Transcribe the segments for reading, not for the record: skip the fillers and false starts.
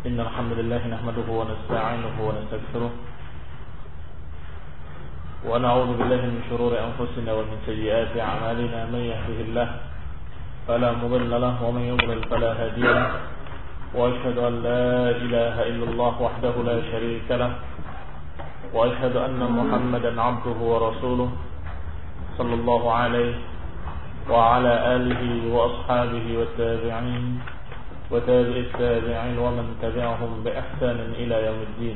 إن الحمد لله نحمده ونستعينه ونستغفره ونعوذ بالله من شرور أنفسنا ومن سيئات أعمالنا. من يهده الله فلا مضل له ومن يضلل فلا هادي له وأشهد أن لا إله إلا الله وحده لا شريك له وأشهد أن محمدا عبده ورسوله صلى الله عليه وعلى آله وأصحابه والتابعين وتابع التابعين ومن تبعهم بإحسان إلى يوم الدين.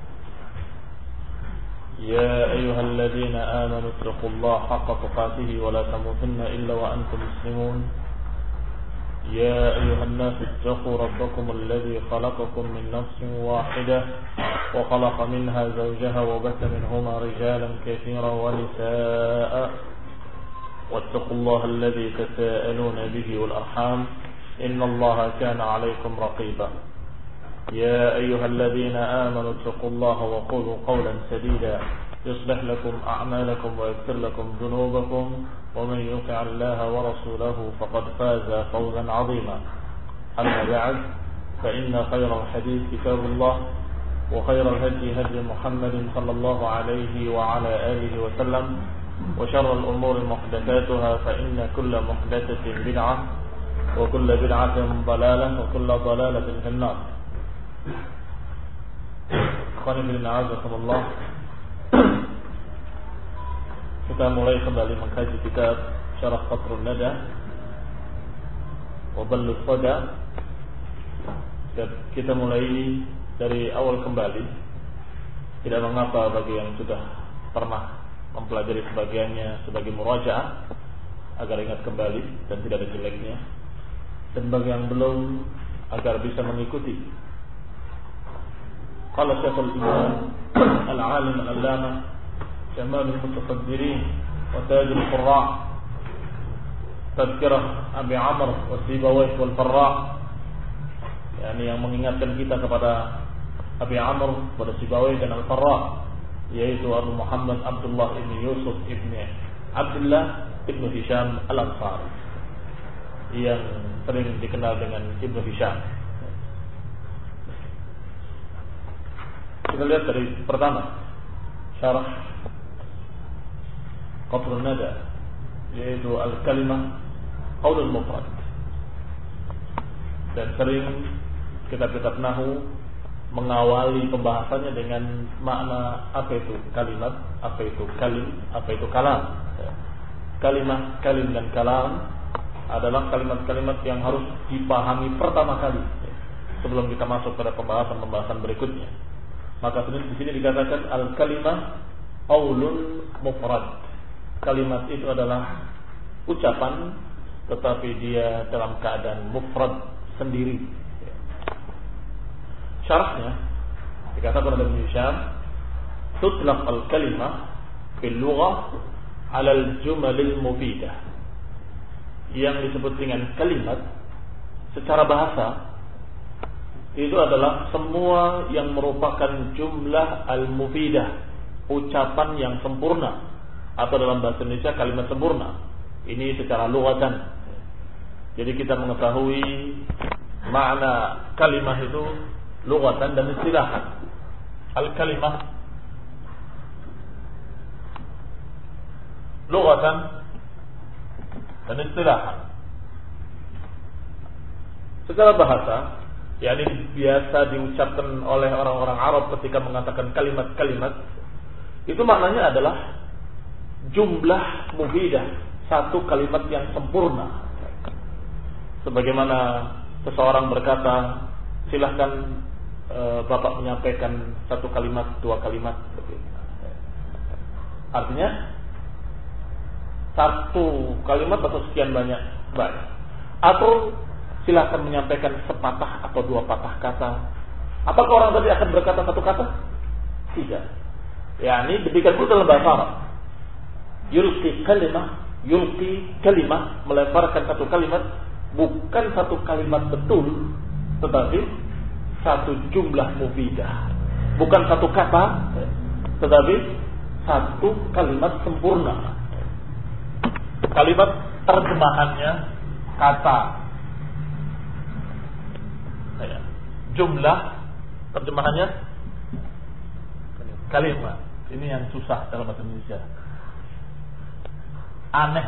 يا أيها الذين آمنوا اتقوا الله حق تقاته ولا تموتن إلا وأنتم مسلمون. يا أيها الناس اتقوا ربكم الذي خلقكم من نفس واحدة وخلق منها زوجها وبث منهما رجالا كثيرا ونساء واتقوا الله الذي تساءلون به والأرحام إن الله كان عليكم رقيبا. يا أيها الذين آمنوا اتقوا الله وقولوا قولا سديدا يصلح لكم أعمالكم ويغفر لكم ذنوبكم ومن يطع الله ورسوله فقد فاز فوزا عظيما. أما بعد فإن خير الحديث كتاب الله وخير الهدي هدي محمد صلى الله عليه وعلى آله وسلم وشر الأمور محدثاتها فإن كل محدثة بدعة وكل بدعة ضلالة وكل ضلالة في النار. Ikhwani fillah azakumullah. Kita mulai kembali mengkaji kitab Syarah Qatrun Nada wa Ballugh Sada. Kita mulai dari awal kembali. Tidak mengapa bagi yang sudah pernah mempelajari sebagiannya sebagai murajaah agar ingat kembali dan tidak ada jeleknya, dan bagi yang belum agar bisa mengikuti. Qala Syekhul Imam Al-Alim Al-Allamah Jamalul Mutafakkirin wa Tajul Qurra' Tadhkirah Abi Amr wa Sibawayh wal Farra', yakni yang mengingatkan kita kepada Abi Amr, kepada Sibawayh dan Al-Farra', yaitu Abu Muhammad Abdullah ibn Yusuf ibn Abdullah ibn Hisham Al-Ansari yang sering dikenal dengan Ibn Hisham. Kita lihat dari pertama, Syarah Qatrun Nada, yaitu Al-Kalimah Qaulul Mufrad. Dan sering kitab-kitab nahwu mengawali pembahasannya dengan makna apa itu kalimat, apa itu kalim, apa itu kalam. Kalimah, kalim dan kalam adalah kalimat-kalimat yang harus dipahami pertama kali sebelum kita masuk pada pembahasan-pembahasan berikutnya. Maka di sini dikatakan al-kalimah qaulun mufrad. Kalimat itu adalah ucapan tetapi dia dalam keadaan mufrad, sendiri. Syarahnya dikatakan oleh Ibn Hisham, tutlaq al-kalimah fil lughah 'ala al-jumal al-mufidah. Yang disebut dengan kalimat secara bahasa itu adalah semua yang merupakan jumlah al-mufidah, ucapan yang sempurna, atau dalam bahasa Indonesia kalimat sempurna. Ini secara lughatan. Jadi kita mengetahui makna kalimat itu lughatan dan istilahan. Al-kalimah lughatan dan istilahan. Secara bahasa, yakni biasa diucapkan oleh orang-orang Arab ketika mengatakan kalimat-kalimat, itu maknanya adalah jumlah mufidah, satu kalimat yang sempurna. Sebagaimana seseorang berkata, silahkan Bapak menyampaikan satu kalimat, dua kalimat. Artinya satu kalimat atau sekian banyak baik. Atau silahkan menyampaikan sepatah atau dua patah kata. Apakah orang tadi akan berkata satu kata? Tidak. Ya, ini demikian pula dalam bahasa Arab. Yulqi kalimah, melemparkan satu kalimat, bukan satu kalimat betul, tetapi satu jumlah mufidah. Bukan satu kata, tetapi satu kalimat sempurna. Kalimat terjemahannya kata, jumlah, terjemahannya kalimat. Ini yang susah dalam bahasa Indonesia. Aneh.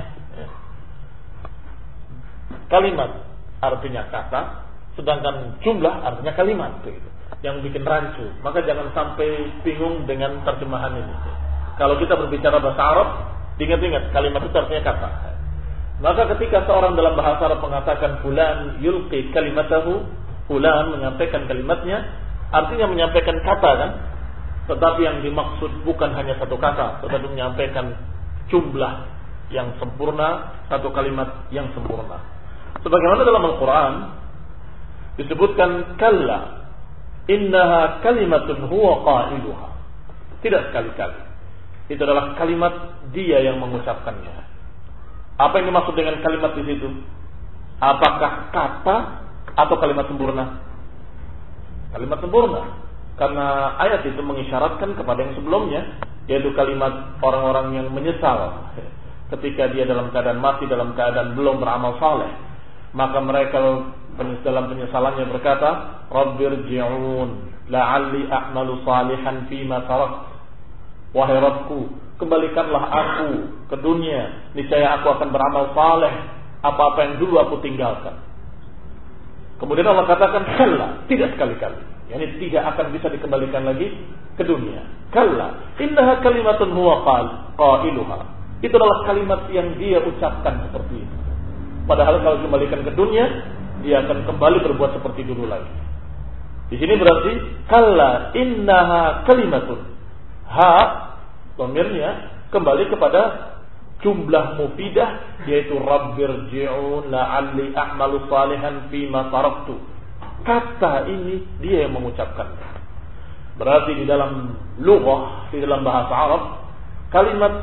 Kalimat artinya kata, sedangkan jumlah artinya kalimat. Yang bikin rancu. Maka jangan sampai bingung dengan terjemahan ini. Kalau kita berbicara bahasa Arab, ingat-ingat kalimat itu artinya kata. Maka ketika seorang dalam bahasa Arab mengatakan fulan yulqi kalimatahu, fulan menyampaikan kalimatnya, artinya menyampaikan kata kan? Tetapi yang dimaksud bukan hanya satu kata, tetapi menyampaikan jumlah yang sempurna, satu kalimat yang sempurna. Sebagaimana dalam Al-Quran disebutkan kalla innaha kalimatun huwa qailuha. Tidak sekali-kali. Itu adalah kalimat dia yang mengucapkannya. Apa yang dimaksud dengan kalimat di situ? Apakah kata atau kalimat sempurna? Kalimat sempurna. Karena ayat itu mengisyaratkan kepada yang sebelumnya, yaitu kalimat orang-orang yang menyesal ketika dia dalam keadaan mati, dalam keadaan belum beramal saleh. Maka mereka dalam penyesalannya berkata, Rabbirji'un la'alli a'malu salihan fima tarakt. Wahai Rabbku, kembalikanlah aku ke dunia, niscaya aku akan beramal saleh apa-apa yang dulu aku tinggalkan. Kemudian Allah katakan, kalla, tidak sekali-kali. Yani tidak akan bisa dikembalikan lagi ke dunia. Kalla, innaha kalimatun huwa qailuha. Itu adalah kalimat yang dia ucapkan seperti itu. Padahal kalau dikembalikan ke dunia, dia akan kembali berbuat seperti dulu lagi. Di sini berarti kalla innaha kalimatun. Ha, dhamirnya kembali kepada jumlah mufidah, yaitu Rabbirji'un la'alli a'malu salihan fima taraktu. Kata ini dia yang mengucapkannya. Berarti di dalam lughah, di dalam bahasa Arab, kalimat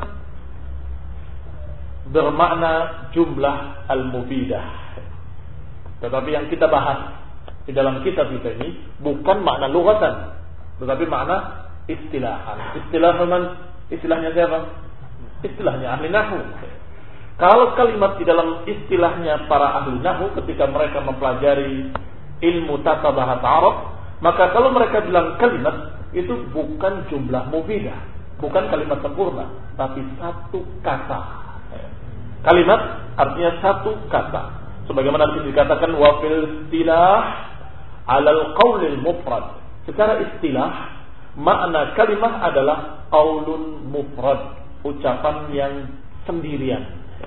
bermakna jumlah al-mufidah. Tetapi yang kita bahas di dalam kitab kita ini bukan makna lughatan, tetapi makna istilahan. Istilahnya siapa? Istilahnya ahli nahwu. Kalau kalimat di dalam istilahnya para ahli nahwu ketika mereka mempelajari ilmu tata bahasa Arab, maka kalau mereka bilang kalimat itu bukan jumlah mufidah, bukan kalimat sempurna, tapi satu kata. Kalimat artinya satu kata. Sebagaimana dikatakan wa fil istilah 'alal qaulil mufrad. Secara istilah makna kalimah adalah qaulun mufrad, ucapan yang sendirian.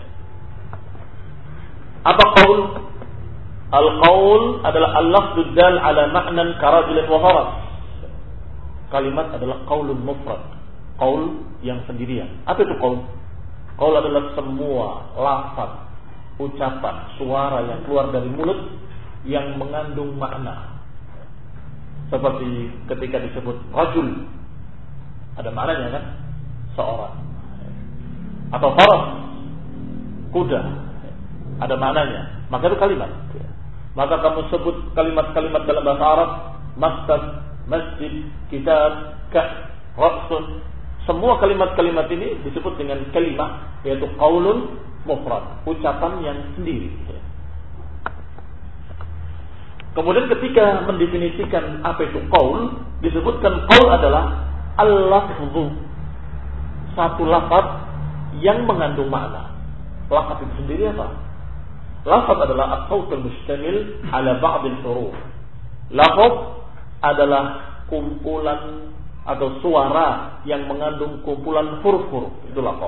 Apa qaul? Al-qaul adalah al-lafdz dal ala ma'nan karajulin wa faras. Kalimat adalah qaulun mufrad, qaul yang sendirian. Apa itu qaul? Qaul adalah semua lafaz, ucapan, suara yang keluar dari mulut yang mengandung makna. Seperti ketika disebut rajul, ada maknanya kan? Seorang. Atau faras, kuda, ada maknanya. Maka itu kalimat. Maka kamu sebut kalimat-kalimat dalam bahasa Arab, maktab, masjid, kitab, kah, raqsun. Semua kalimat-kalimat ini disebut dengan kalimah, yaitu qaulun mufrad, ucapan yang sendiri. Kemudian ketika mendefinisikan apa itu qaul, disebutkan qaul adalah al-lafzu, satu lafaz yang mengandung makna. Lafaz itu sendiri apa? Lafaz adalah as-sautul mustamil ala ba'd al-huruf. Lafaz adalah kumpulan atau suara yang mengandung kumpulan huruf-huruf. Itu lafaz.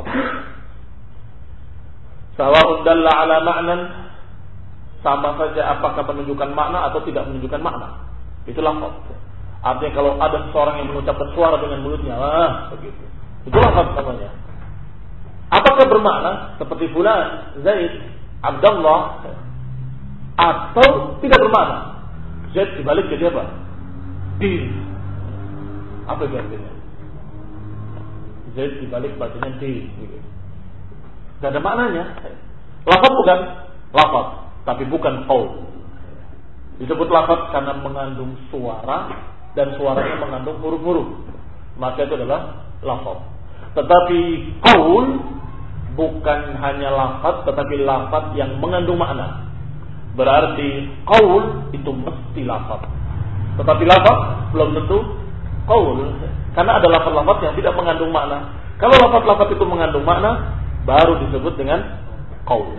Sawa'un dalla ala ma'nan, sama saja apakah menunjukkan makna atau tidak menunjukkan makna. Itu lafaz. Artinya kalau ada seorang yang mengucapkan suara dengan mulutnya, begitu. Itu lafaz namanya. Apakah bermakna seperti fulan, Zaid, Abdullah, atau tidak bermakna? Zaid dibalik jadi apa? Din. Apa itu artinya? Zaid dibalik bacanya din. Tidak ada maknanya. Lafaz bukan? Lafaz, tapi bukan qaul. Disebut lafaz karena mengandung suara dan suaranya mengandung huruf-huruf. Maka itu adalah lafaz. Tetapi qaul bukan hanya lafaz, tetapi lafaz yang mengandung makna. Berarti qaul itu mesti lafaz. Tetapi lafaz belum tentu qaul, karena ada lafaz-lafaz yang tidak mengandung makna. Kalau lafaz-lafaz itu mengandung makna, baru disebut dengan qaul.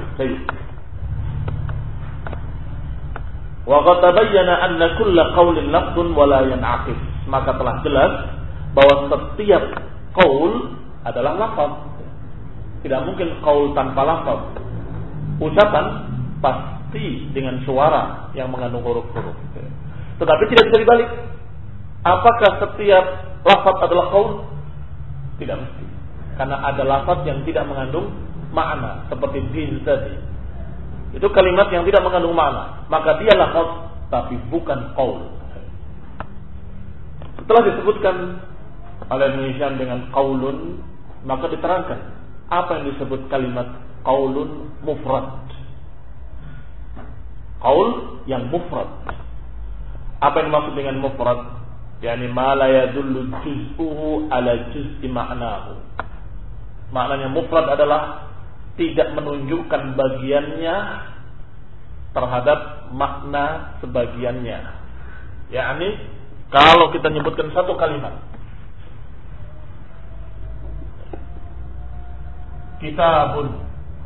Wa qad tabayyana anna kulla qaulin lafdun wa la yan'aqid. Maka telah jelas bahwa setiap qaul adalah lafaz. Tidak mungkin qaul tanpa lafaz. Ucapan pasti dengan suara yang mengandung huruf-huruf. Tetapi tidak bisa dibalik. Apakah setiap lafaz adalah qaul? Tidak mesti. Karena ada lafaz yang tidak mengandung makna, seperti din tadi. Itu kalimat yang tidak mengandung makna, maka dia lafaz tapi bukan qaul. Setelah disebutkan oleh Indonesia dengan qaulun, maka diterangkan apa yang disebut kalimat qaulun mufrad. Qaul yang mufrad. Apa yang dimaksud dengan mufrad? Yani ma la yadullu juz'uhu ala juz'i ma'nahu. Maknanya mufrad adalah tidak menunjukkan bagiannya terhadap makna sebagiannya. Yani kalau kita menyebutkan satu kalimat, kitabun,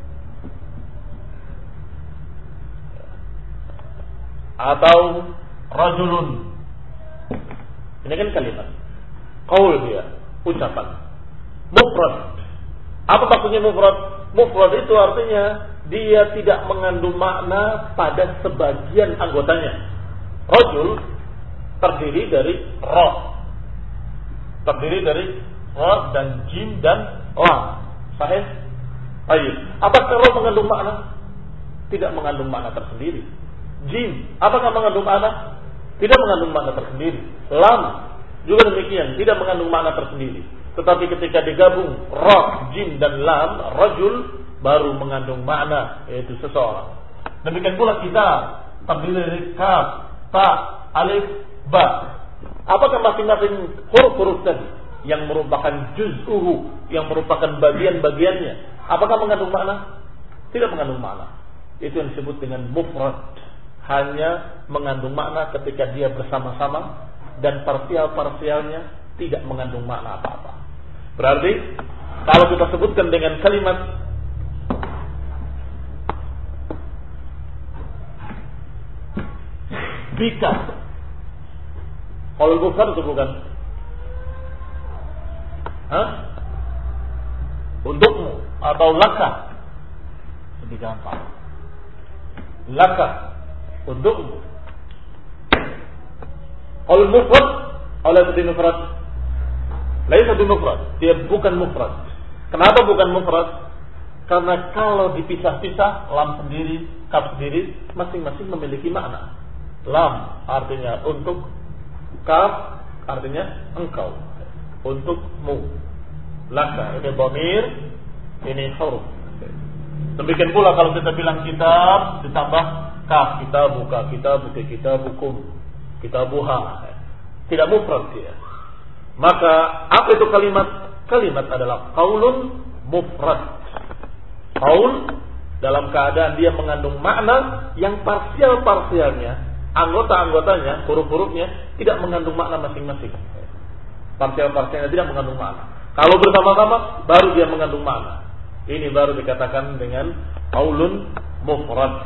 atau rajulun, ini kan kalimat qaul, dia ucapan mufrad. Apa maksudnya mufrad? Mufrad itu artinya dia tidak mengandung makna pada sebagian anggotanya. Rajul terdiri dari ra, dan jim dan lam. Sahih? Baik. Apakah ra mengandung makna? Tidak mengandung makna tersendiri. Jim, apakah mengandung makna? Tidak mengandung makna tersendiri. Lam juga demikian, tidak mengandung makna tersendiri. Tetapi ketika digabung ra, jim dan lam, rajul baru mengandung makna, yaitu seseorang. Demikian pula kita terdiri dari kaf, ta, alif, ba. Apakah masing-masing huruf-huruf tadi yang merupakan juz'uhu, yang merupakan bagian-bagiannya, apakah mengandung makna? Tidak mengandung makna. Itu yang disebut dengan mufrad. Hanya mengandung makna ketika dia bersama-sama dan parsial-parsialnya tidak mengandung makna apa-apa. Berarti kalau kita sebutkan dengan kalimat bika, kalau bukan itu bukan untukmu, atau laka, lebih gampang, laka, untukmu. Kalau mufrad, oleh satu mufrad, lain satu mufrad, dia bukan mufrad. Kenapa bukan mufrad? Karena kalau dipisah-pisah, lam sendiri, kaf sendiri, masing-masing memiliki makna. Lam artinya untuk, kaf artinya engkau, untukmu. Laka ini dhamir, ini huruf. Demikian pula kalau kita bilang kitab ditambah kaf, kitabuka, kitabuka, kitabukum, kitabuha, tidak mufrad dia. Maka apa itu kalimat? Kalimat adalah qaulun mufrad. Qaul dalam keadaan dia mengandung makna yang parsial-parsialnya, anggota-anggotanya, huruf-hurufnya tidak mengandung makna masing-masing. Parsial-parsialnya tidak mengandung makna. Kalau bersama-sama baru dia mengandung makna. Ini baru dikatakan dengan qaulun mufrad.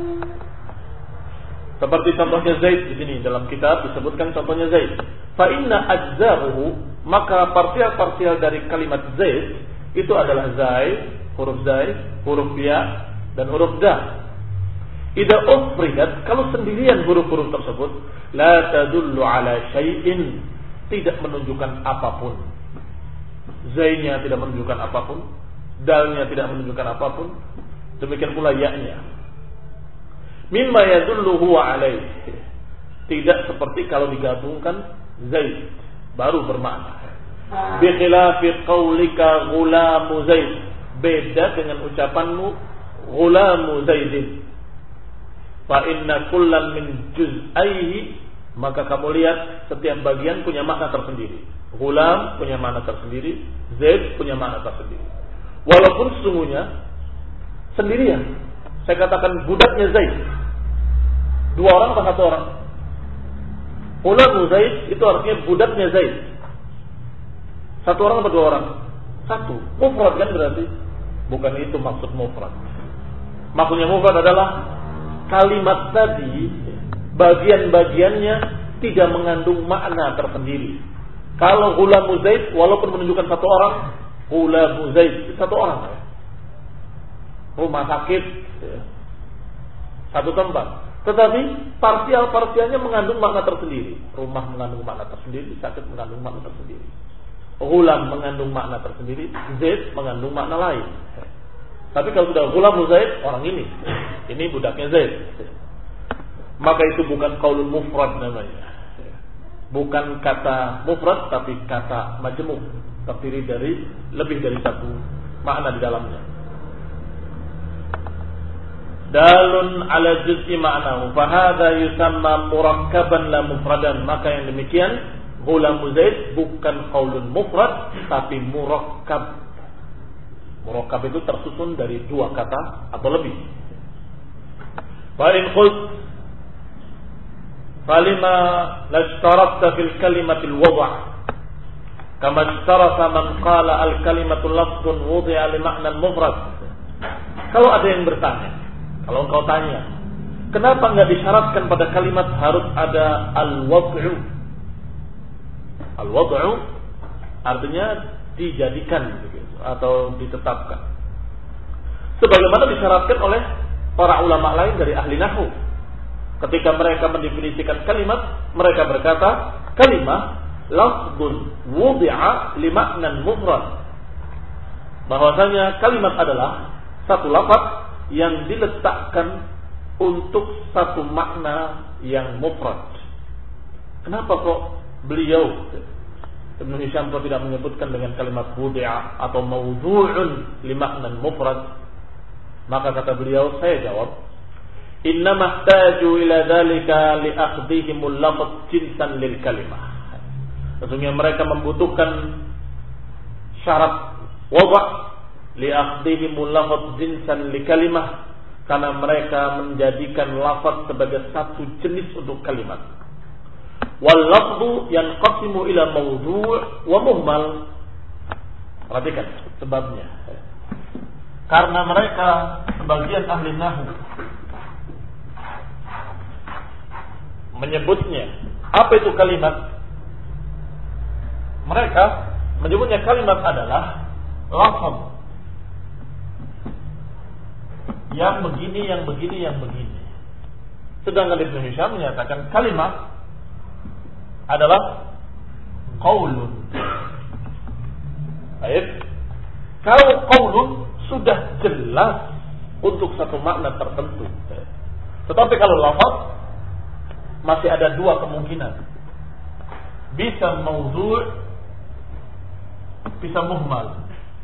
Seperti contohnya Zaid di sini dalam kitab disebutkan contohnya Zaid. Fa inna ajza'uhu, maka parsial-parsial dari kalimat Zaid itu adalah Zaid, huruf ya dan huruf da. Idza ufridat, kalau sendirian huruf-huruf tersebut, la tadullu ala syai'in, tidak menunjukkan apapun. Zaidnya tidak menunjukkan apapun, dalnya tidak menunjukkan apapun, demikian pula ya-nya. Mimma yadullu huwa alaih, tidak seperti kalau digabungkan Zaid baru bermakna. Bi khilafi qaulika ghulamu Zaid, beda dengan ucapanmu ghulamu Zaidin. Fa inna kullan min juz'aihi, maka kamu lihat setiap bagian punya makna tersendiri. Ghulam punya makna tersendiri, Zaid punya makna tersendiri. Walaupun sesungguhnya sendirian, saya katakan budaknya Zaid, 2 orang atau 1 orang? Ghulamu Zaid itu artinya budaknya Zaid. Satu orang atau dua orang? Satu. Mufrad kan berarti? Bukan itu maksud mufrad. Maksudnya mufrad adalah kalimat tadi bagian-bagiannya tidak mengandung makna tersendiri. Kalau Ghulamu Zaid walaupun menunjukkan satu orang, Ghulamu Zaid satu orang. Rumah sakit satu tempat. Tetapi parsialnya mengandung makna tersendiri. Rumah mengandung makna tersendiri, sakit mengandung makna tersendiri. Ghulam mengandung makna tersendiri, Zaid mengandung makna lain. Tapi kalau sudah Ghulamu Zaid, orang ini budaknya Zaid. Maka itu bukan qaulun mufrad namanya. Bukan kata mufrad tapi kata majmu', terdiri dari lebih dari satu makna di dalamnya. Dalun ala juz'i ma'nahu fa hadza yusamma murakkaban la mufradan. Maka yang demikian Ghulamu Zaid bukan qaulun mufrad tapi murakkab. Murakkab itu tersusun dari dua kata atau lebih. Fa in qult falima lashtarata fil kalimatil wad' kama ishtarata man qala al kalimatu lafdun wudi'a li ma'nan mufrad. Kalau ada yang bertanya, kalau engkau tanya, kenapa enggak disyaratkan pada kalimat harus ada al-wad'u? Al-wad'u artinya dijadikan begitu, atau ditetapkan. Sebagaimana disyaratkan oleh para ulama lain dari ahli nahwu. Ketika mereka mendefinisikan kalimat, mereka berkata, kalimah lafdun wudi'a li ma'nan mufrad. Bahwasanya kalimat adalah satu lafaz yang diletakkan untuk satu makna yang mufrad. Kenapa kok beliau Ibnu Hisham tidak menyebutkan dengan kalimat wudi'a atau mawdu'un li ma'nan mufrad? Maka kata beliau, saya jawab, inna mahtaju ila dzalika li akhdihimul lafz jinsan lil kalimah. Sesungguhnya mereka membutuhkan syarat wada' li akhdihimul lafz jinsan li kalimah, karena mereka menjadikan lafaz sebagai satu jenis untuk kalimat. Wal lafzu yanqasimu ila mawdu' wa muhmal. Perhatikan sebabnya. Karena mereka sebagian ahli nahwu menyebutnya apa itu kalimat? Mereka menyebutnya kalimat adalah lafaz yang begini, yang begini, yang begini. Sedangkan Ibnu Hisham menyatakan kalimat adalah qaulun. Baik. Kalau qaulun sudah jelas untuk satu makna tertentu. Tetapi kalau lafaz masih ada dua kemungkinan. Bisa mawdu', bisa muhmal.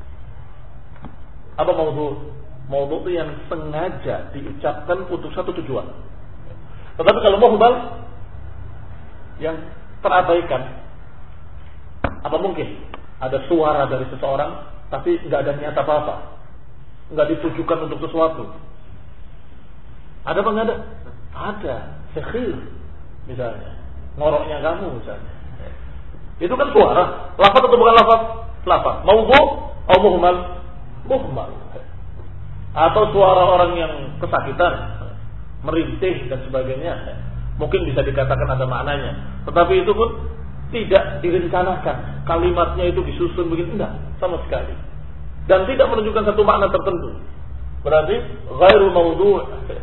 Apa mawdu'? Mawdu' itu yang sengaja diucapkan untuk satu tujuan. Tetapi kalau muhmal yang terabaikan. Apa mungkin ada suara dari seseorang tapi nggak ada niat apa-apa, nggak ditujukan untuk sesuatu? Ada apa nggak ada? Ada. Sekhir misalnya, ngoroknya kamu misalnya, itu kan suara. Lafaz atau bukan lafaz? Lafaz. Mawdu' atau muhmal? Muhmal. Atau suara orang yang kesakitan, merintih dan sebagainya, mungkin bisa dikatakan ada maknanya. Tetapi itu pun tidak direncanakan. Kalimatnya itu disusun begini, enggak, sama sekali. Dan tidak menunjukkan satu makna tertentu. Berarti ghairu mawdu'.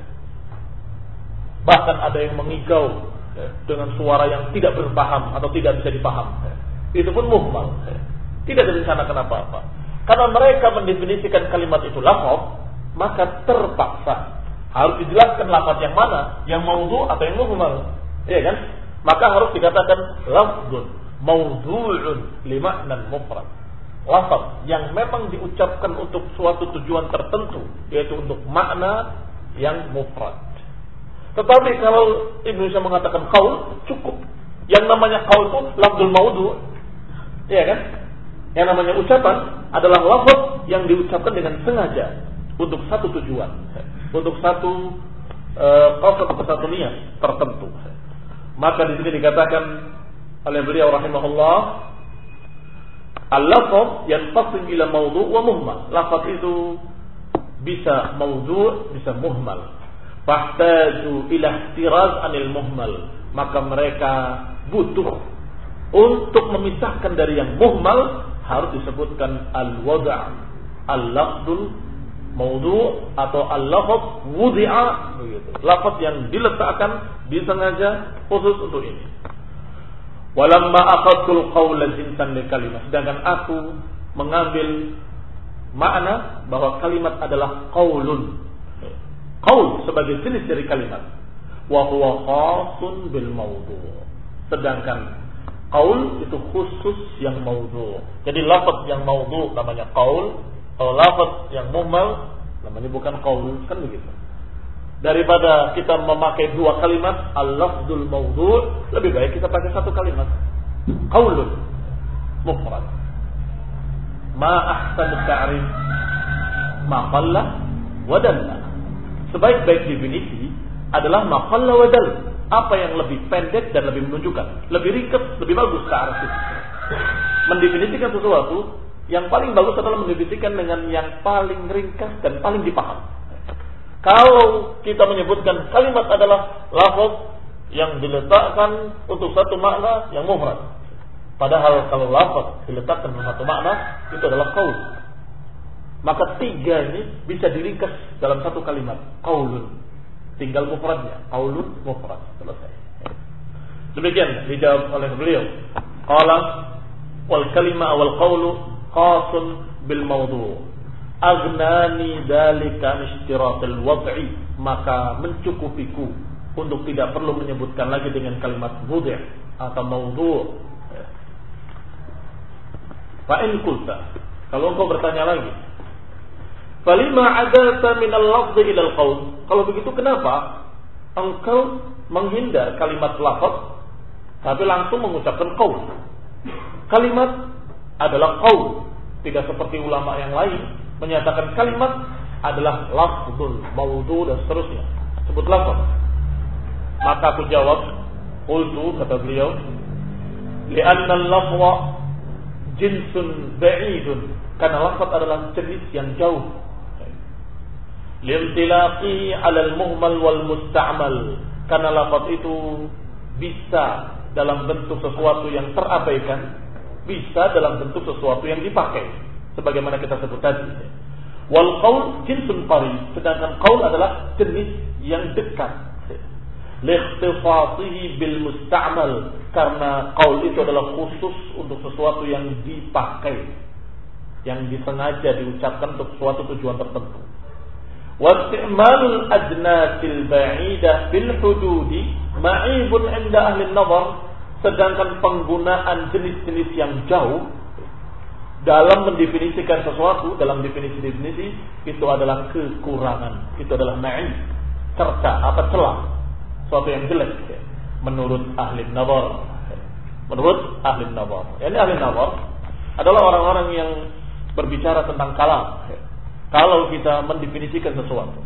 Bahkan ada yang mengigau dengan suara yang tidak berpaham atau tidak bisa dipaham. Itu pun muhmal. Tidak direncanakan apa-apa. Karena mereka mendefinisikan kalimat itu lafaz, maka terpaksa harus dijelaskan lafaz yang mana, yang mawdu' atau yang muhmal. Iya kan? Maka harus dikatakan lafzun mawdu'un li ma'nan mufrad. Lafaz yang memang diucapkan untuk suatu tujuan tertentu, yaitu untuk makna yang mufrad. Tetapi kalau Indonesia mengatakan qaul, cukup. Yang namanya qaul itu lafzul mawdu'. Iya kan? Yang namanya ucapan adalah lafaz yang diucapkan dengan sengaja untuk satu tujuan, untuk satu qasd atau satu niat tertentu. Maka di sini dikatakan oleh beliau rahimahullah, al-lafz yanqasim ila mawdu' wa muhmal. Lafaz itu bisa mawdu', bisa muhmal. Fahtaju ila ihtiraz anil muhmal. Maka mereka butuh untuk memisahkan dari yang muhmal, harus disebutkan al-wada', al-lafzul mawdu' atau al-lafz wudi'a, begitu. Lafaz yang diletakkan, disengaja khusus untuk ini. Walamma akhadtul qawla jinsan li kalimat. Sedangkan aku mengambil makna bahwa kalimat adalah qaulun. Qaul sebagai jenis dari kalimat. Wa huwa khasun bil mawdu'. Sedangkan qaul itu khusus yang mawdu'. Jadi lafaz yang mawdu' namanya qaul, kalau lafaz yang muhmal namanya bukan qaul, kan begitu. Daripada kita memakai dua kalimat al-lafzul mawdu', lebih baik kita pakai satu kalimat qaulun mufrad. Ma ahsanu ta'rif ma qalla wa dalla. Sebaik-baik definisi adalah ma qalla wa dalla. Apa yang lebih pendek dan lebih menunjukkan, lebih ringkas, lebih bagus ta'rif itu. Mendefinisikan sesuatu yang paling bagus adalah mendefinisikan dengan yang paling ringkas dan paling dipaham. Kalau kita menyebutkan kalimat adalah lafaz yang diletakkan untuk satu makna yang mufrad. Padahal kalau lafaz diletakkan untuk satu makna, itu adalah qaul. Maka tiga ini bisa diringkas dalam satu kalimat, qaulun. Tinggal mufradnya, qaulun mufrad. Selesai. Demikian dijawab oleh beliau. Qala wal kalima wal qaulu khasun bil mawdu'. Aghnani dzalika istiratul wad'i. Maka mencukupiku untuk tidak perlu menyebutkan lagi dengan kalimat wudhi' atau mawdu'. Fa in qulta, kalau engkau bertanya lagi, falima adalta min al-lafzi ila al-qaul. Kalau begitu kenapa engkau menghindar kalimat lafaz tapi langsung mengucapkan qaul? Kalimat adalah qaul, tidak seperti ulama yang lain menyatakan kalimat adalah lafzul mawdu' dan seterusnya. Sebut lafaz. Maka aku jawab, qultu, kata beliau, li'anna al-lafza jinsun ba'idun. Karena lafaz adalah jenis yang jauh. Limtilaqi 'ala al-muhmal wal musta'mal. Karena lafaz itu bisa dalam bentuk sesuatu yang terabaikan, bisa dalam bentuk sesuatu yang dipakai. Sebagaimana kita sebut tadi. Wal qaul jinsun qarib. Sedangkan qaul adalah jenis yang dekat. Likhtifatihi bil musta'mal. Karena qaul itu adalah khusus untuk sesuatu yang dipakai, yang disengaja diucapkan untuk suatu tujuan tertentu. Wasti'malul ajnasil ba'idah fil hududi ma'ibun 'inda ahli an-nazar. Sedangkan penggunaan jenis-jenis yang jauh dalam mendefinisikan sesuatu, dalam definisi-definisi, itu adalah kekurangan, itu adalah ma'ib, celah, sesuatu yang jelek menurut ahli nazar. Menurut ahli nazar. Ini ahli nazar adalah orang-orang yang berbicara tentang kalam. Kalau kita mendefinisikan sesuatu,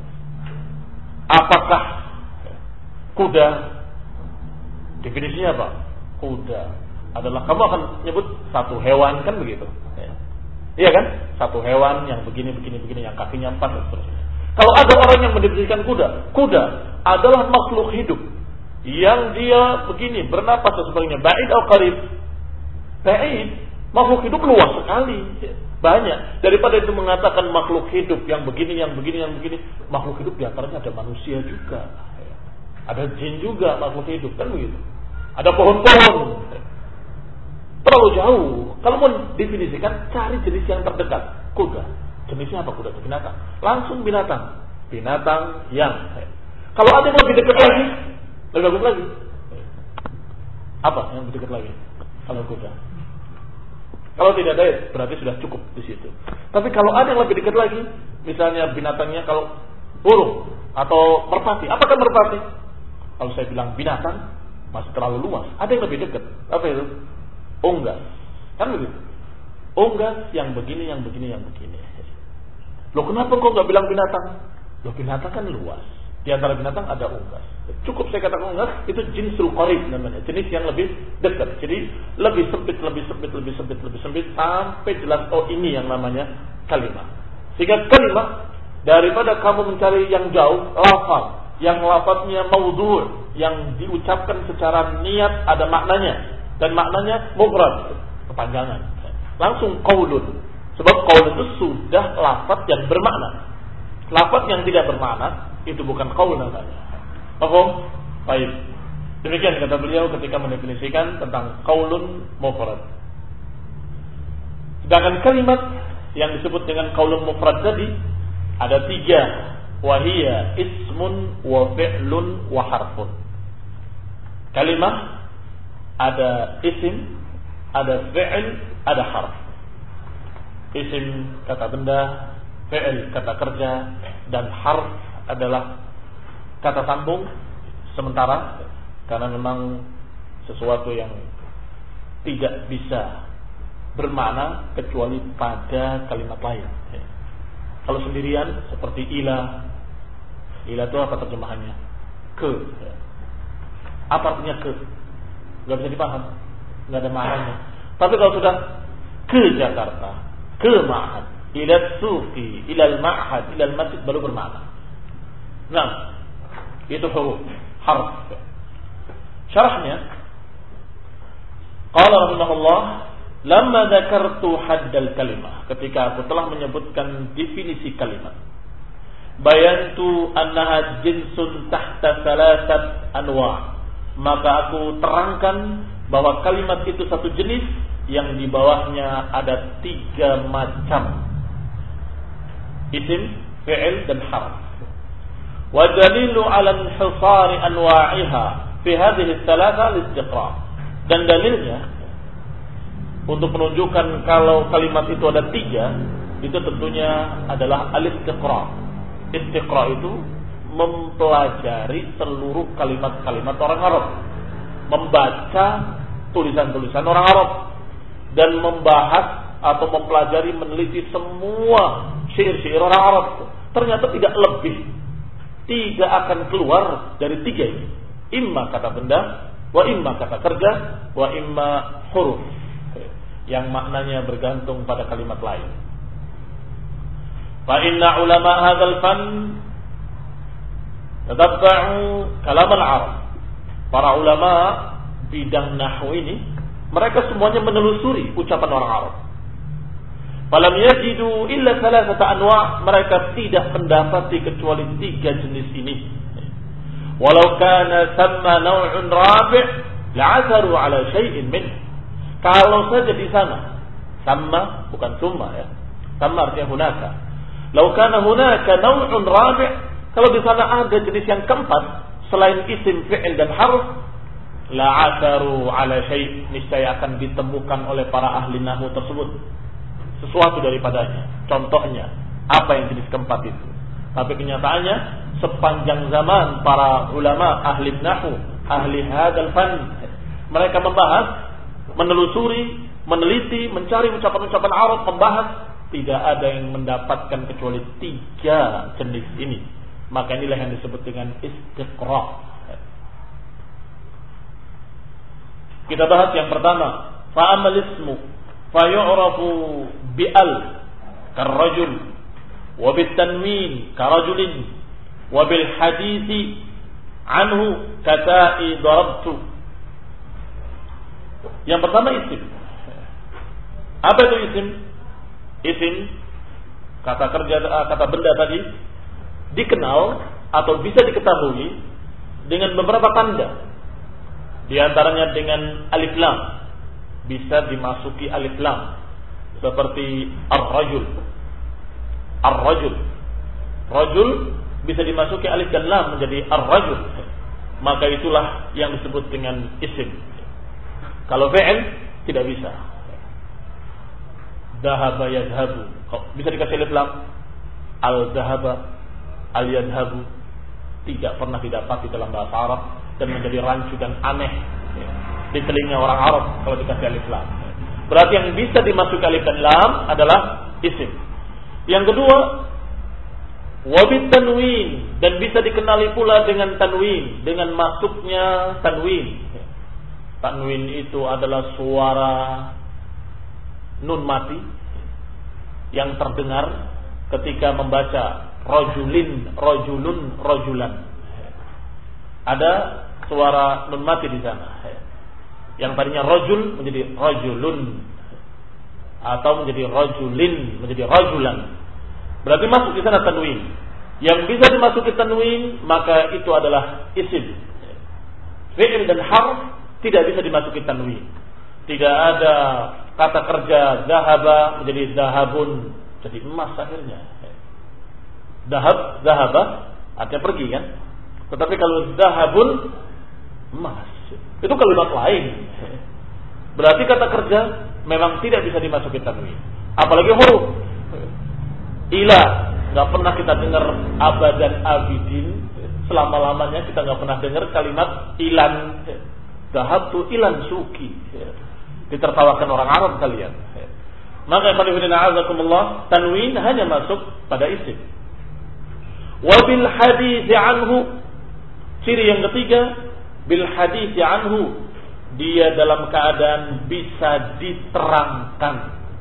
apakah kuda, definisinya apa? Kuda adalah, kamu akan nyebut satu hewan, kan begitu? Iya kan? Satu hewan yang begini, yang kakinya 4 dan seterusnya. Kalau ada orang yang mendefinisikan kuda adalah makhluk hidup yang dia begini, bernapas dan sebagainya. Ba'id atau qarib? Ba'id, makhluk hidup luas sekali, banyak. Daripada itu mengatakan makhluk hidup yang begini, makhluk hidup di antaranya ada manusia juga, ada jin juga makhluk hidup, kan begitu? Ada pohon-pohon. Terlalu jauh. Kalau mau definisikan, cari jenis yang terdekat. Kuda. Jenisnya apa kuda? Binatang. Langsung binatang. Binatang yang. Kalau ada yang lebih dekat lagi, lebih bagus lagi. Apa yang lebih dekat lagi? Kalau kuda. Kalau tidak ada, berarti sudah cukup di situ. Tapi kalau ada yang lebih dekat lagi, misalnya binatangnya kalau burung atau merpati. Apakah merpati? Kalau saya bilang binatang, masih terlalu luas. Ada yang lebih dekat. Apa itu? Unggas, kan begitu? Unggas yang begini. Loh, kenapa kok nggak bilang binatang? Loh, binatang kan luas. Di antara binatang ada unggas. Cukup saya katakan unggas, itu jinsul qarib namanya, jenis yang lebih dekat. Jadi lebih sempit sampai jelas ini yang namanya kalimah. Sehingga kalimah daripada kamu mencari yang jauh, lafaz yang lafaznya maudhu', yang diucapkan secara niat ada maknanya dan maknanya mufrad, kepanjangan. Langsung qaulun. Sebab qaul itu sudah lafaz yang bermakna. Lafaz yang tidak bermakna itu bukan qaul namanya. Paham? Baik. Demikian kata beliau ketika mendefinisikan tentang qaulun mufrad. Sedangkan kalimat yang disebut dengan qaulun mufrad tadi ada 3, wahia ismun wa fi'lun wa harfun. Kalimah ada isim, ada fi'il, ada harf. Isim kata benda, fi'il kata kerja, dan harf adalah kata sambung sementara, karena memang sesuatu yang tidak bisa bermakna kecuali pada kalimat lain. Kalau sendirian seperti ila itu apa terjemahannya? Ke. Apa artinya ke? Gak bisa dipaham, gak ada maknanya. Tapi kalau sudah ke Jakarta, ke Ma'had, ila sufi, ila al-ma'had, ila al-masjid, baru bermakna. Nah, itu huruf, harf. Syarahnya, qala rahimahullah, lamma dzakartu haddal kalimah, ketika aku telah menyebutkan definisi kalimat, bayantu annaha jinsun tahta salasat anwa', maka aku terangkan bahwa kalimat itu satu jenis yang di bawahnya ada 3 macam, isim, fi'il, dan harf. Wa dalilu 'ala inhisari anwa'iha fi hadhihi thalatha al-istiqra'. Dan dalilnya untuk menunjukkan kalau kalimat itu ada 3, itu tentunya adalah al-istiqra'. Istiqra' itu mempelajari seluruh kalimat-kalimat orang Arab, membaca tulisan-tulisan orang Arab, dan membahas atau mempelajari, meneliti semua syair-syair orang Arab. Ternyata tidak lebih, tidak akan keluar dari 3 ini. Imma kata benda, wa imma kata kerja, wa imma huruf, yang maknanya bergantung pada kalimat lain. Fa inna ulama hadzal fan tatabba'u kalam al-Arab. Para ulama bidang nahwu ini, mereka semuanya menelusuri ucapan orang Arab. Falam yajidu illa thalathata anwa', mereka tidak mendapati kecuali 3 jenis ini. Walau kana thamma naw'un rabi' la'atharu 'ala syai'in min. Kalau saja di sana, sama bukan summa ya. Sama artinya hunaka. Law kana hunaka naw'un rabi', kalau di sana ada jenis yang keempat selain isim, fi'il, dan harf, la'atharu 'ala syai', niscaya akan ditemukan oleh para ahli nahwu tersebut sesuatu daripadanya. Contohnya apa yang jenis keempat itu. Tapi kenyataannya sepanjang zaman para ulama ahli nahwu, ahli hadzal fan, mereka membahas, menelusuri, meneliti, mencari ucapan-ucapan Arab, membahas, tidak ada yang mendapatkan kecuali 3 jenis ini. Maka inilah yang disebut dengan istiqra'. Kita bahas yang pertama, fa'amal ismu fayu'rafu bi'al karrajul wa bitanwin karajulin wa bil hadithi anhu kata'i darabtu. Yang pertama isim. Apa itu isim? Isim kata kerja, kata benda tadi dikenal atau bisa diketahui dengan beberapa tanda. Di antaranya dengan alif lam, bisa dimasuki alif lam, seperti ar-rajul. Ar-rajul, rajul bisa dimasuki alif dan lam menjadi ar-rajul. Maka itulah yang disebut dengan isim. Kalau fi'il tidak bisa. Dhahaba yadhabu, bisa dikasih alif lam. Al-dhahaba, al-yadhabu tidak pernah didapati dalam bahasa Arab dan menjadi rancu dan aneh di telinga orang Arab kalau dikasih alif lam. Berarti yang bisa dimasuki alif dan lam adalah isim. Yang kedua, Wabit tanwin, dan bisa dikenali pula dengan tanwin, dengan masuknya tanwin. Tanwin itu adalah suara nun mati yang terdengar ketika membaca rajulin, rajulun, rajulan. Ada suara nun mati di sana. Yang tadinya rajul menjadi rajulun, atau menjadi rajulin, menjadi rajulan. Berarti masuk di sana tanwin. Yang bisa dimasuki tanwin maka itu adalah isim. Fi'il dan harf tidak bisa dimasuki tanwin. Tidak ada kata kerja zahaba menjadi zahabun, jadi emas akhirnya. Zahaba artinya pergi kan? Tetapi kalau zahabun emas, itu kalimat lain. Berarti kata kerja memang tidak bisa dimasuki tanwin. Apalagi huruf. Ila, nggak pernah kita dengar abadan abidin, selama-lamanya kita nggak pernah dengar kalimat ilan. Zahabtu ilan suki. Ditertawakan orang Arab kalian. Maka tanwin hanya masuk pada isim. Wabil hadits anhu, ciri yang ketiga, bil hadits anhu, dia dalam keadaan bisa diterangkan.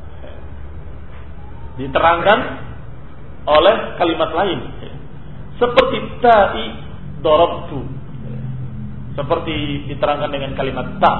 Diterangkan oleh kalimat lain, seperti ta'i darabtu, seperti diterangkan dengan kalimat ta.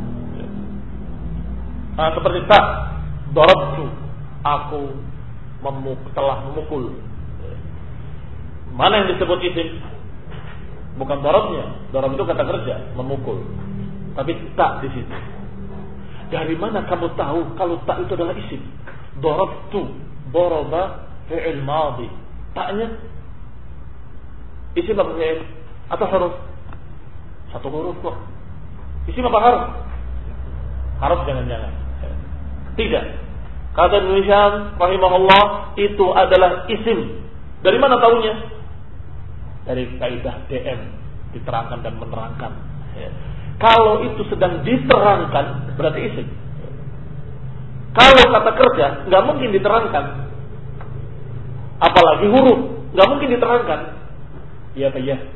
Seperti ta darabtu, aku telah memukul. Mana yang disebut isim? Bukan darabnya. Darab itu kata kerja, memukul. Tapi ta di situ. Dari mana kamu tahu kalau ta itu adalah isim? Darabtu, daraba fi'il madhi. Ta'nya isim apa fi'il? Atau huruf? Satu huruf kok. Isim apa harf? Harf jangan-jangan. Tidak. Kata Ibnu Hisham rahimahullah, itu adalah isim. Dari mana tahunya? Dari kaidah DM, diterangkan dan menerangkan. Kalau itu sedang diterangkan berarti isim. Kalau kata kerja nggak mungkin diterangkan. Apalagi huruf, nggak mungkin diterangkan. Iya apa ya?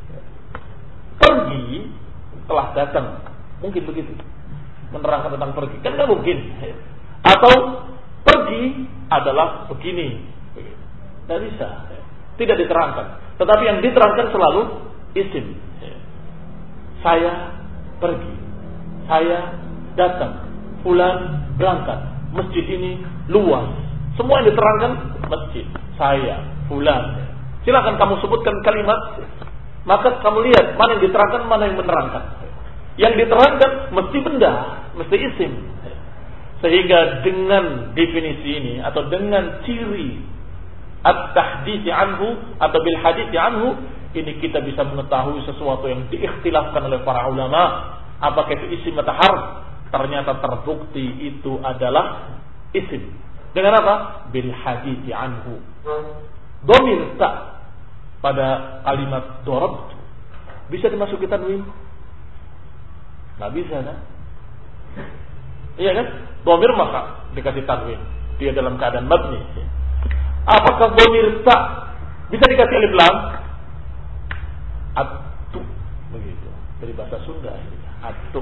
Pergi telah datang, mungkin begitu. Menerangkan tentang pergi, kan nggak mungkin. Atau pergi adalah begini, nggak bisa. Tidak diterangkan. Tetapi yang diterangkan selalu isim. Saya pergi, saya datang, fulan berangkat, masjid ini luas. Semua yang diterangkan masjid. Saya, fulan. Silakan kamu sebutkan kalimat, maka kamu lihat mana yang diterangkan, mana yang menerangkan. Yang diterangkan mesti benda, mesti isim. Sehingga dengan definisi ini atau dengan ciri at-tahdits anhu atau bil hadits anhu, ini kita bisa mengetahui sesuatu yang diikhtilafkan oleh para ulama, apakah itu isim atau harf. Ternyata terbukti itu adalah isim. Dengan apa? Bil hadits anhu. Dhamir ta pada kalimat darab bisa dimasuki tanwin? Nggak bisa kan? Iya kan? Dhamir maka dikasih tanwin. Dia dalam keadaan mabni. Apakah dhamir ta bisa dikasih alif lam? Atu begitu. Dari bahasa Sunda ini. Atu.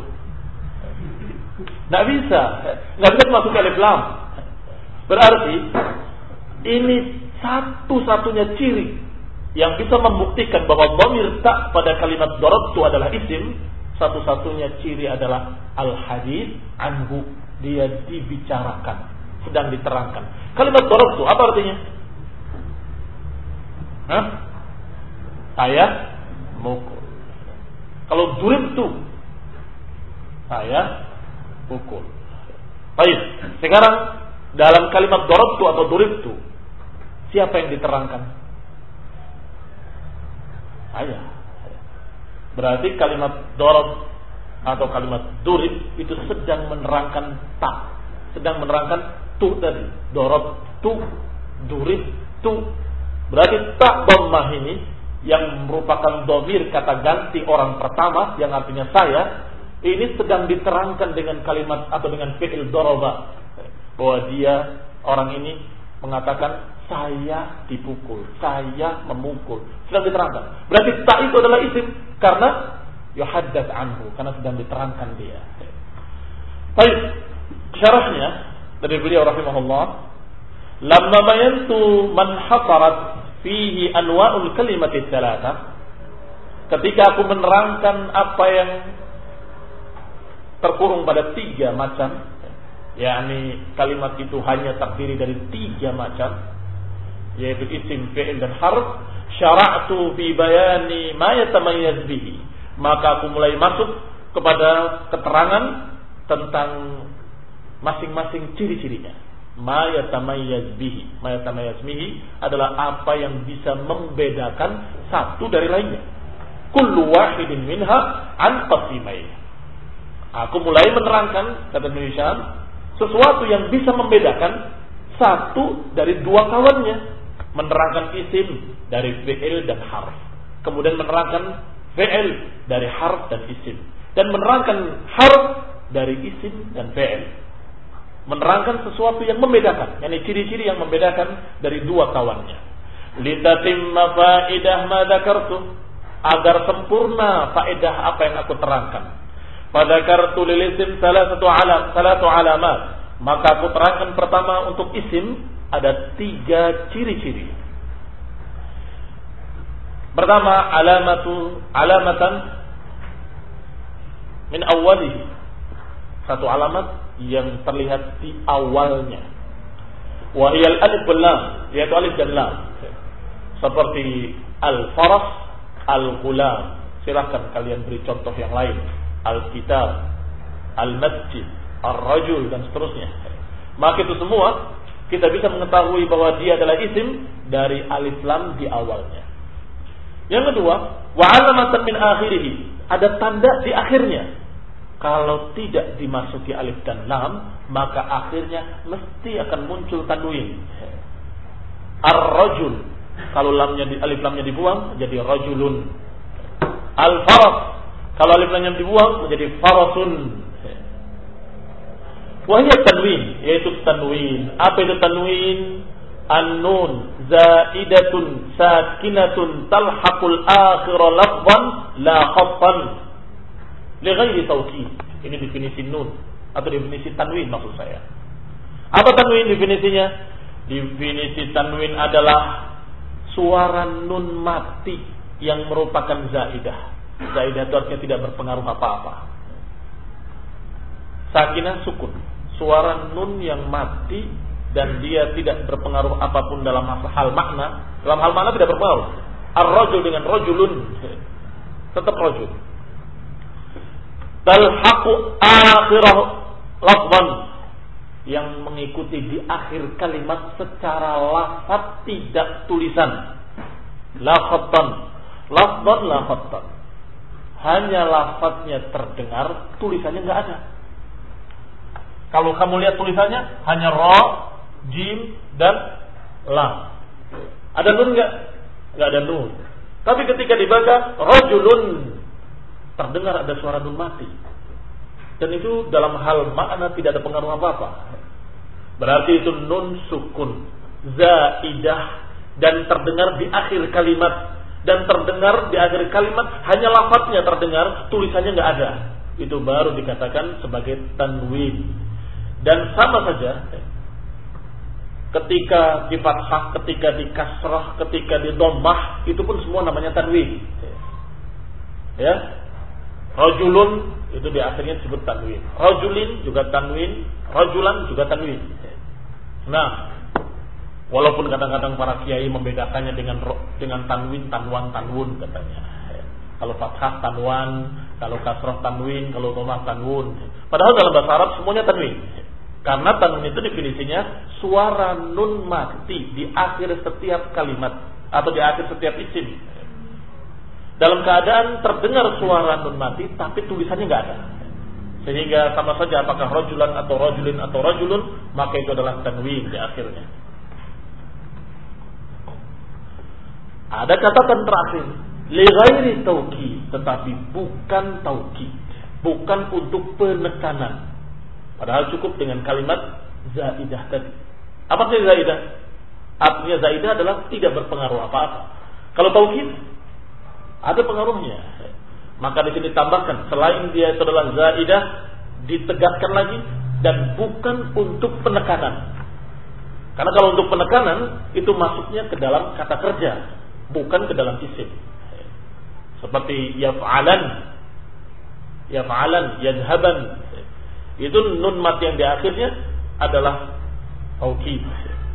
Nggak bisa dimasuki alif lam. Berarti ini satu-satunya ciri yang bisa membuktikan bahwa dhamir ta pada kalimat darabtu adalah isim. Satu-satunya ciri adalah al-hadits anhu, dia dibicarakan, sedang diterangkan. Kalimat darabtu apa artinya? Saya mukul. Kalau duribtu, saya pukul. Baik, sekarang dalam kalimat darabtu atau duribtu, siapa yang diterangkan? Saya. Berarti kalimat darab atau kalimat durib itu sedang menerangkan ta, sedang menerangkan tu tadi. Darabtu, duribtu. Berarti ta dhammah ini yang merupakan dhamir kata ganti orang pertama yang artinya saya, ini sedang diterangkan dengan kalimat atau dengan fi'il daraba, bahwa dia orang ini mengatakan saya dipukul, saya memukul. Sedang diterangkan. Berarti ta itu adalah isim karena yuhaddath anhu, karena sedang diterangkan dia. Baik, syarahnya dari beliau rahimahullah, lamma bayantu man hasarat fihi anwa'ul kalimati tsalatsa, ketika aku menerangkan apa yang terkurung pada 3 macam, yakni kalimat itu hanya terdiri dari 3 macam, yaitu isim, fi'il dan harf. Syara'tu fi bayani ma yatamayyaz bihi, maka aku mulai masuk kepada keterangan tentang masing-masing ciri-cirinya. Ma yatamayyaz bihi, ma yatamayyaz bihi adalah apa yang bisa membedakan satu dari lainnya. Kullu wahidin minha an qasimain. Aku mulai menerangkan, kata Ibnu Hisham, sesuatu yang bisa membedakan satu dari 2 kawannya. Menerangkan isim dari fi'il dan harf, kemudian menerangkan fi'il dari harf dan isim, dan menerangkan harf dari isim dan fi'il. Menerangkan sesuatu yang membedakan, yakni ciri-ciri yang membedakan dari 2 kawannya. Litatimma fa'idah ma dzakartu, agar sempurna faedah apa yang aku terangkan. Fadzakartu lil isim salatu alamat, maka aku terangkan pertama untuk isim ada 3 ciri-ciri. Pertama, alamatan min awwalihi, satu alamat yang terlihat di awalnya. Wa hiya al-alif wal lam, yaitu alif dan lam. Seperti al-faras, al-ghulam. Silakan kalian beri contoh yang lain. Al-kitab, al-masjid, ar-rajul, dan seterusnya. Maka itu semua kita bisa mengetahui bahwa dia adalah isim dari alif lam di awalnya. Yang kedua, wa alamatan min akhirih, ada tanda di akhirnya. Kalau tidak dimasuki alif dan lam, maka akhirnya mesti akan muncul tanwin. Ar-rajul, kalau alif lamnya dibuang menjadi rajulun. Al-faras, kalau alif lamnya dibuang menjadi farasun. Wahia tanwin, yaitu tanwin. Apa itu tanwin? An-nun zaidatun sakinatun talhaqul akhir lafzan la khaffan li ghairi tawkid. Ini definisi nun atau definisi tanwin maksud saya. Apa tanwin definisinya? Definisi tanwin adalah suara nun mati yang merupakan zaidah. Zaidah itu artinya tidak berpengaruh apa-apa. Sakinah sukun, suara nun yang mati dan dia tidak berpengaruh apapun dalam hal makna. Dalam hal makna tidak berpengaruh. Ar-rajul dengan rajulun tetap rajul. Talhaqu akhirah lafzan, yang mengikuti di akhir kalimat secara lafaz tidak tulisan. La khattan, lafzan la khattan. Hanya lafaznya terdengar, tulisannya enggak ada. Kalau kamu lihat tulisannya hanya ra, jim dan lam. Ada nun enggak? Enggak ada nun. Tapi ketika dibaca rajulun, terdengar ada suara nun mati. Dan itu dalam hal makna tidak ada pengaruh apa-apa. Berarti itu nun sukun, zaidah, dan terdengar di akhir kalimat. Dan terdengar di akhir kalimat hanya lafaznya terdengar, tulisannya enggak ada. Itu baru dikatakan sebagai tanwin. Dan sama saja ketika di fathah, ketika di kasrah, ketika di dhammah, itu pun semua namanya tanwin. Ya. Rajulun itu di akhirnya disebut tanwin. Rajulin juga tanwin, rajulan juga tanwin. Nah, walaupun kadang-kadang para kiai membedakannya dengan tanwin, tanwan, tanwun katanya. Kalau fathah tanwan, kalau kasrah tanwin, kalau dhammah tanwun. Padahal dalam bahasa Arab semuanya tanwin. Karena tanwin itu definisinya suara nun mati di akhir setiap kalimat atau di akhir setiap isim. Dalam keadaan terdengar suara nun mati tapi tulisannya enggak ada. Sehingga sama saja apakah rajulan atau rajulin atau rajulun, maka itu adalah tanwin di akhirnya. Ada catatan terakhir, li ghairi taukid, tetapi bukan taukid, bukan untuk penekanan. Padahal cukup dengan kalimat zaidah tadi. Apa sih zaidah? artinya zaidah adalah tidak berpengaruh apa-apa. Kalau taukid ada pengaruhnya. Maka di sini tambahkan selain dia itu adalah zaidah, ditegaskan lagi dan bukan untuk penekanan. Karena kalau untuk penekanan itu masuknya ke dalam kata kerja, bukan ke dalam isim. Seperti yaf'alan, yadhaban. Itu nun mat yang di akhirnya adalah taukid.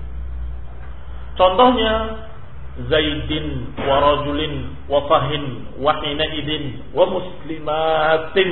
Contohnya Zaidin wa rajulin wa fahin wa hinaidin wa muslimatin.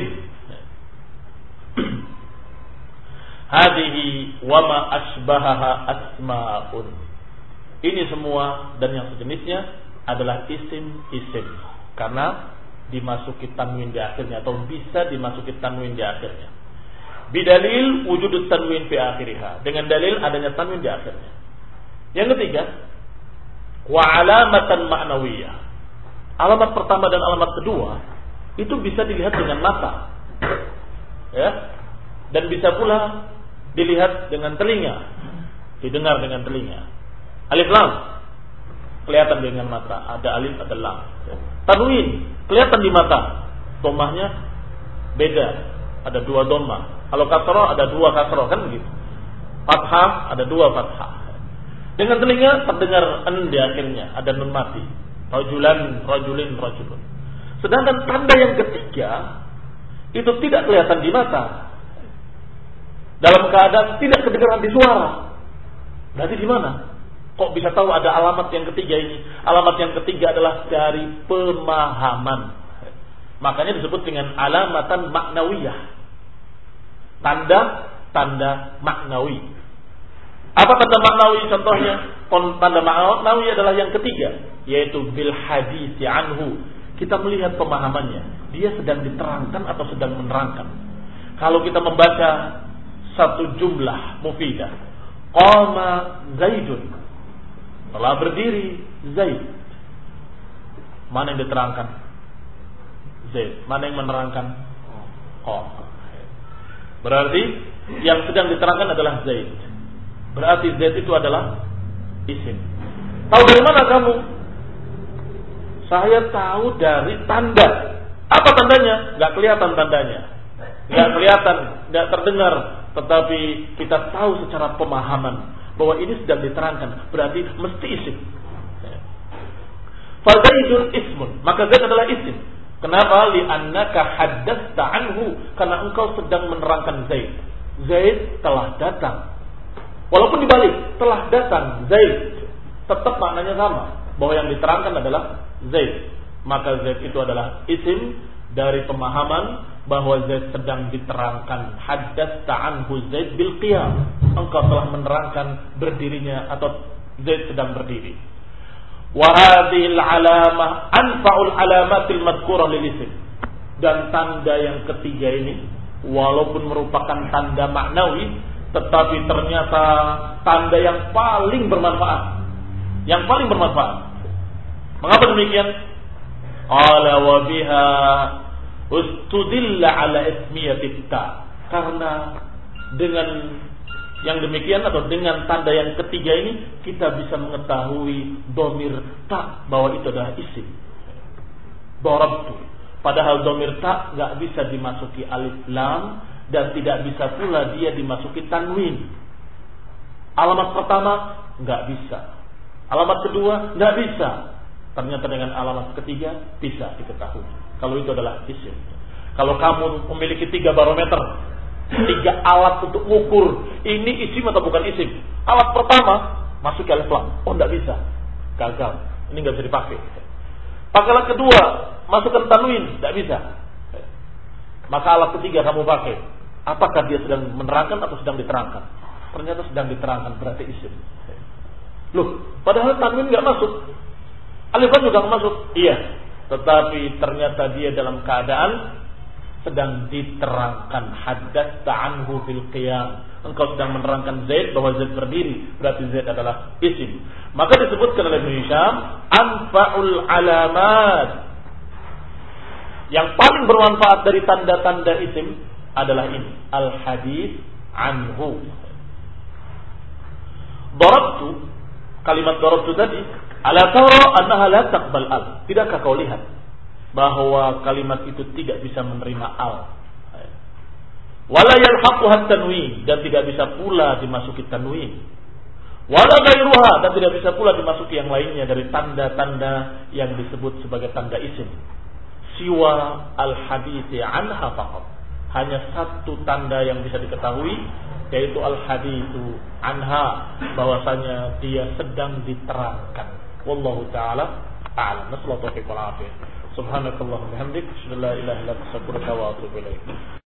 Hadihi wa ma asbahaha asma'un. Ini semua dan yang sejenisnya adalah isim-isim karena dimasuki tanwin di akhirnya atau bisa dimasuki tanwin di akhirnya. Bidalil wujudut tanwin fi akhiriha. Dengan dalil adanya tanwin di akhirnya. Yang ketiga, wa alamatan ma'nawiyah. Alamat pertama dan alamat kedua itu bisa dilihat dengan mata. Ya. Dan bisa pula dilihat dengan telinga, didengar dengan telinga. Alif lam kelihatan dengan mata, ada alif ada lam. Tanwin kelihatan di mata, dhammahnya beda, ada 2 dhammah. Kalau kasrah ada 2 kasrah, kan begitu. Fathah ada 2 fathah. Dengan telinga terdengar an di akhirnya, ada nun mati. Rajulan, rajulin, rajulun. Sedangkan tanda yang ketiga itu tidak kelihatan di mata. Dalam keadaan tidak kedengaran di suara. Berarti di mana? Kok bisa tahu ada alamat yang ketiga ini? Alamat yang ketiga adalah dari pemahaman. Makanya disebut dengan alamatan maknawiyah. Tanda maknawi. Apa tanda maknawi contohnya? Tanda maknawi adalah yang ketiga, yaitu bil hadits anhu. Kita melihat pemahamannya. Dia sedang diterangkan atau sedang menerangkan. Kalau kita membaca satu jumlah mufidah, qama Zaidun, telah berdiri Zaid. Mana yang diterangkan? Zaid. Mana yang menerangkan? Qama. Berarti yang sedang diterangkan adalah Zaid. Berarti Zaid itu adalah isim. Tahu dari mana kamu? Saya tahu dari tanda. Apa tandanya? Gak kelihatan tandanya. Gak kelihatan, gak terdengar. Tetapi kita tahu secara pemahaman bahwa ini sedang diterangkan. Berarti mesti isim. Fa Zaidun ismun. Maka Zaid adalah isim. Kenapa? Li'annaka haddatsta anhu. Karena engkau sedang menerangkan Zaid. Zaid telah datang. Walaupun dibalik, telah datang Zaid, tetap maknanya sama, bahwa yang diterangkan adalah Zaid. Maka Zaid itu adalah isim dari pemahaman bahwa Zaid sedang diterangkan. Haddatsta anhu Zaid bil qiyam. Engkau telah menerangkan berdirinya atau Zaid sedang berdiri. Wa hadhil alamah anfa'ul alamatil madhkurah lil isim. Dan tanda yang ketiga ini walaupun merupakan tanda maknawi, tetapi ternyata tanda yang paling bermanfaat. Yang paling bermanfaat. Mengapa demikian? Qala wa biha ustudilla ala ismiyatit ta. Karena dengan yang demikian atau dengan tanda yang ketiga ini kita bisa mengetahui dhamir ta bahwa itu adalah isim. Darabtu. Padahal dhamir ta enggak bisa dimasuki alif lam dan tidak bisa pula dia dimasuki tanwin. Alamat pertama enggak bisa. Alamat kedua enggak bisa. Ternyata dengan alamat ketiga bisa diketahui. Kalau itu adalah isim. Kalau kamu memiliki 3 barometer, 3 alat untuk mengukur ini isim atau bukan isim. Alat pertama masuk ke alif lam. Oh enggak bisa. Gagal. Ini enggak bisa dipakai. Pakai alat kedua, masukkan tanwin, enggak bisa. Maka alat ketiga kamu pakai. Apakah dia sedang menerangkan atau sedang diterangkan? Ternyata sedang diterangkan, berarti isim. Loh, padahal tanwin enggak masuk. Alif lam juga enggak masuk. Iya, tetapi ternyata dia dalam keadaan sedang diterangkan. Haddatsta anhu bil qiyam. Engkau sedang menerangkan Zaid bahwa Zaid berdiri, berarti Zaid adalah isim. Maka disebutkan oleh Ibnu Hisham anfa'ul alamat. Yang paling bermanfaat dari tanda-tanda isim adalah ini, al-hadits anhu. Darabtu kalimat darabtu tadi, ala tara annaha la taqbal al. Tidakkah kau lihat bahwa kalimat itu tidak bisa menerima al? Wala yalhaquha tanwin, dan tidak bisa pula dimasuki tanwin. Wala ghairuha, dan tidak bisa pula dimasuki yang lainnya dari tanda-tanda yang disebut sebagai tanda isim. Siwa al-hadithi anha faqat. Hanya satu tanda yang bisa diketahui, yaitu al-hadithu anha, bahwasanya dia sedang diterangkan. Wallahu ta'ala a'lam. Nasallahu taufiq wal afiyah. Subhanakallahumma bihamdik, asyhadu an la ilaha illa anta astaghfiruka wa atubu ilaik.